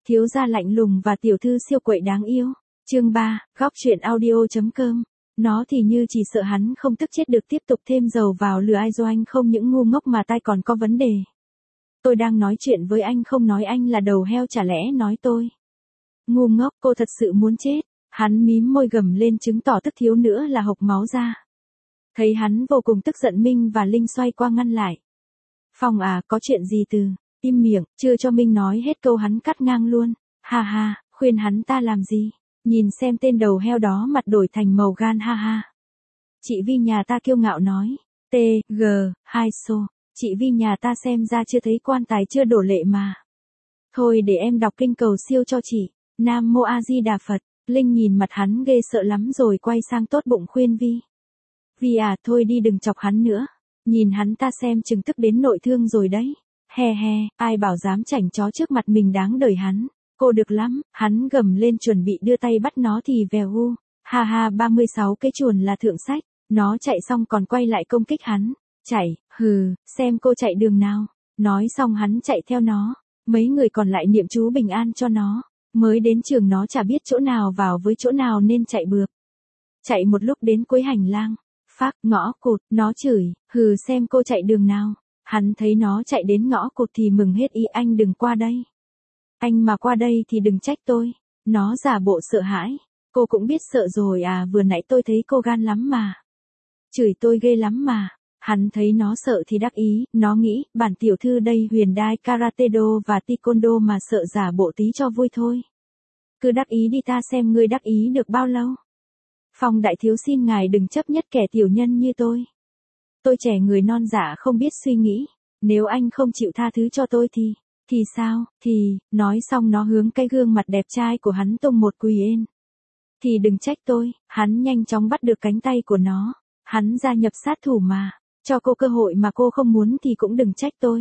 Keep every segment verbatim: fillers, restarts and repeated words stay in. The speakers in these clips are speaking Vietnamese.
Thiếu gia lạnh lùng và tiểu thư siêu quậy đáng yêu. Chương ba, góc truyện audio.com. Nó thì như chỉ sợ hắn không tức chết được tiếp tục thêm dầu vào lửa ai do anh không những ngu ngốc mà tai còn có vấn đề. Tôi đang nói chuyện với anh không nói anh là đầu heo chả lẽ nói tôi. Ngu ngốc, cô thật sự muốn chết. Hắn mím môi gầm lên chứng tỏ tức thiếu nữa là hộc máu ra. Thấy hắn vô cùng tức giận, Minh và Linh xoay qua ngăn lại. Phong à, có chuyện gì từ, im miệng, chưa cho Minh nói hết câu hắn cắt ngang luôn. Ha ha, khuyên hắn ta làm gì, nhìn xem tên đầu heo đó mặt đổi thành màu gan ha ha. Chị Vi nhà ta kiêu ngạo nói, T, G, hai xô, chị Vi nhà ta xem ra chưa thấy quan tài chưa đổ lệ mà. Thôi để em đọc kinh cầu siêu cho chị, Nam Mô A Di Đà Phật. Linh nhìn mặt hắn ghê sợ lắm rồi quay sang tốt bụng khuyên Vi. Vi à, thôi đi đừng chọc hắn nữa. Nhìn hắn ta xem chừng tức đến nội thương rồi đấy. He he, ai bảo dám chảnh chó trước mặt mình đáng đời hắn. Cô được lắm, hắn gầm lên chuẩn bị đưa tay bắt nó thì vèo hu. Ha ha, ba mươi sáu cái chuồn là thượng sách. Nó chạy xong còn quay lại công kích hắn. Chạy, hừ, xem cô chạy đường nào. Nói xong hắn chạy theo nó. Mấy người còn lại niệm chú bình an cho nó. Mới đến trường nó chả biết chỗ nào vào với chỗ nào nên chạy bược. Chạy một lúc đến cuối hành lang. Phác, ngõ cụt, nó chửi, hừ xem cô chạy đường nào. Hắn thấy nó chạy đến ngõ cụt thì mừng hết ý, anh đừng qua đây. Anh mà qua đây thì đừng trách tôi. Nó giả bộ sợ hãi. Cô cũng biết sợ rồi à, vừa nãy tôi thấy cô gan lắm mà. Chửi tôi ghê lắm mà. Hắn thấy nó sợ thì đắc ý, nó nghĩ, bản tiểu thư đây huyền đai karate do và taekwondo mà sợ giả bộ tí cho vui thôi. Cứ đắc ý đi, ta xem ngươi đắc ý được bao lâu. Phong đại thiếu xin ngài đừng chấp nhất kẻ tiểu nhân như tôi. Tôi trẻ người non dạ không biết suy nghĩ, nếu anh không chịu tha thứ cho tôi thì, thì sao, thì, nói xong nó hướng cái gương mặt đẹp trai của hắn tung một quỳ ên. Thì đừng trách tôi, hắn nhanh chóng bắt được cánh tay của nó, hắn gia nhập sát thủ mà, cho cô cơ hội mà cô không muốn thì cũng đừng trách tôi.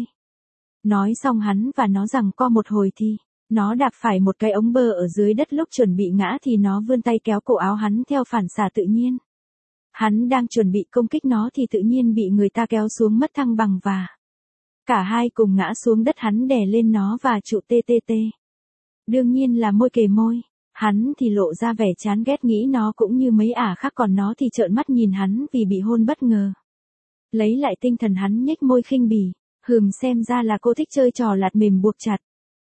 Nói xong hắn và nó giằng co một hồi thì, nó đạp phải một cái ống bơ ở dưới đất, lúc chuẩn bị ngã thì nó vươn tay kéo cổ áo hắn theo phản xạ tự nhiên. Hắn đang chuẩn bị công kích nó thì tự nhiên bị người ta kéo xuống mất thăng bằng và cả hai cùng ngã xuống đất, hắn đè lên nó và trụ tê tê tê. Đương nhiên là môi kề môi, hắn thì lộ ra vẻ chán ghét nghĩ nó cũng như mấy ả khác, còn nó thì trợn mắt nhìn hắn vì bị hôn bất ngờ. Lấy lại tinh thần hắn nhếch môi khinh bỉ, hừm xem ra là cô thích chơi trò lạt mềm buộc chặt.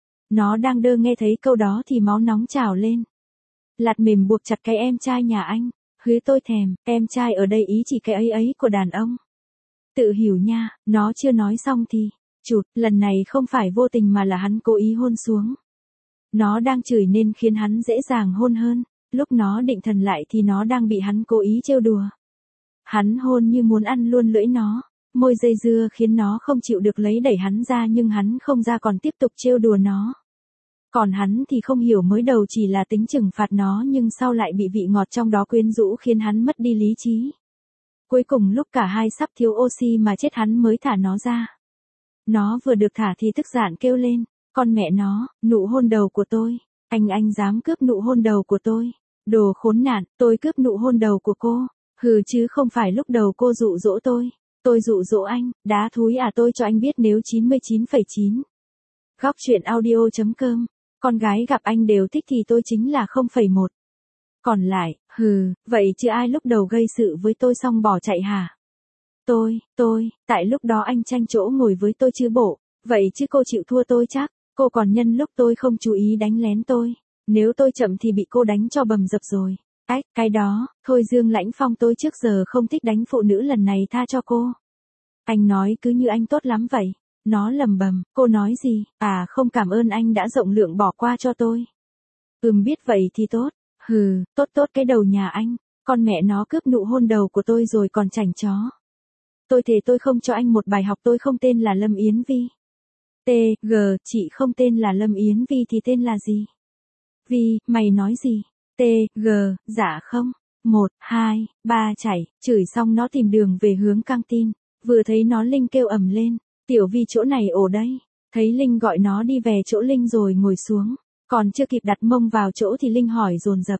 Nó đang đơ nghe thấy câu đó thì máu nóng trào lên. Lạt mềm buộc chặt cái em trai nhà anh, hứ tôi thèm, em trai ở đây ý chỉ cái ấy ấy của đàn ông. Tự hiểu nha, nó chưa nói xong thì, chụt, lần này không phải vô tình mà là hắn cố ý hôn xuống. Nó đang chửi nên khiến hắn dễ dàng hôn hơn, lúc nó định thần lại thì nó đang bị hắn cố ý trêu đùa. Hắn hôn như muốn ăn luôn lưỡi nó, môi dây dưa khiến nó không chịu được lấy đẩy hắn ra, nhưng hắn không ra còn tiếp tục trêu đùa nó. Còn hắn thì không hiểu, mới đầu chỉ là tính trừng phạt nó nhưng sau lại bị vị ngọt trong đó quyến rũ khiến hắn mất đi lý trí. Cuối cùng lúc cả hai sắp thiếu oxy mà chết hắn mới thả nó ra. Nó vừa được thả thì tức giận kêu lên, con mẹ nó, nụ hôn đầu của tôi, anh anh dám cướp nụ hôn đầu của tôi, đồ khốn nạn, tôi cướp nụ hôn đầu của cô, hừ chứ không phải lúc đầu cô dụ dỗ tôi, tôi dụ dỗ anh, đá thúi à, tôi cho anh biết nếu chín mươi chín phẩy chín. Góc truyện audio.com, con gái gặp anh đều thích thì tôi chính là không phẩy một. Còn lại, hừ, vậy chứ ai lúc đầu gây sự với tôi xong bỏ chạy hả? Tôi, tôi, tại lúc đó anh tranh chỗ ngồi với tôi chứ bộ, vậy chứ cô chịu thua tôi chắc, cô còn nhân lúc tôi không chú ý đánh lén tôi, nếu tôi chậm thì bị cô đánh cho bầm dập rồi. Ách, cái đó, thôi Dương Lãnh Phong, tôi trước giờ không thích đánh phụ nữ, lần này tha cho cô. Anh nói cứ như anh tốt lắm vậy. Nó lầm bầm, cô nói gì, à không, cảm ơn anh đã rộng lượng bỏ qua cho tôi. Ừm biết vậy thì tốt, hừ, tốt tốt cái đầu nhà anh, con mẹ nó cướp nụ hôn đầu của tôi rồi còn chảnh chó. Tôi thề tôi không cho anh một bài học, tôi không tên là Lâm Yến Vi. T, G, chị không tên là Lâm Yến Vi thì tên là gì? Vi, mày nói gì? T, G, dạ không, một, hai, ba chảy, chửi xong nó tìm đường về hướng căng tin, vừa thấy nó Linh kêu ầm lên. Tiểu Vi chỗ này ổ đây, thấy Linh gọi nó đi về chỗ Linh rồi ngồi xuống, còn chưa kịp đặt mông vào chỗ thì Linh hỏi dồn dập.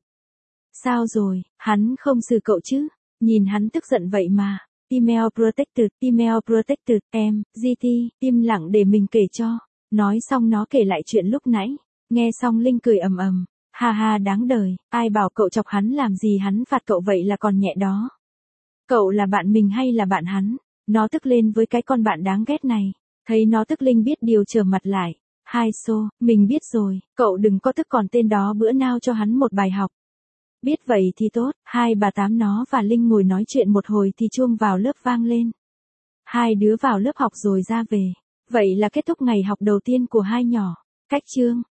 Sao rồi, hắn không xử cậu chứ, nhìn hắn tức giận vậy mà, email protected, email protected, em, giê tê, im lặng để mình kể cho, nói xong nó kể lại chuyện lúc nãy, Nghe xong Linh cười ầm ầm. Ha ha đáng đời, ai bảo cậu chọc hắn làm gì hắn phạt cậu vậy là còn nhẹ đó. Cậu là bạn mình hay là bạn hắn? Nó tức lên với cái con bạn đáng ghét này. Thấy nó tức Linh biết điều trở mặt lại. Hai xô, mình biết rồi, cậu đừng có tức còn tên đó bữa nào cho hắn một bài học. Biết vậy thì tốt, hai bà tám nó và Linh ngồi nói chuyện một hồi thì chuông vào lớp vang lên. Hai đứa vào lớp học rồi ra về. Vậy là kết thúc ngày học đầu tiên của hai nhỏ. Cách chương.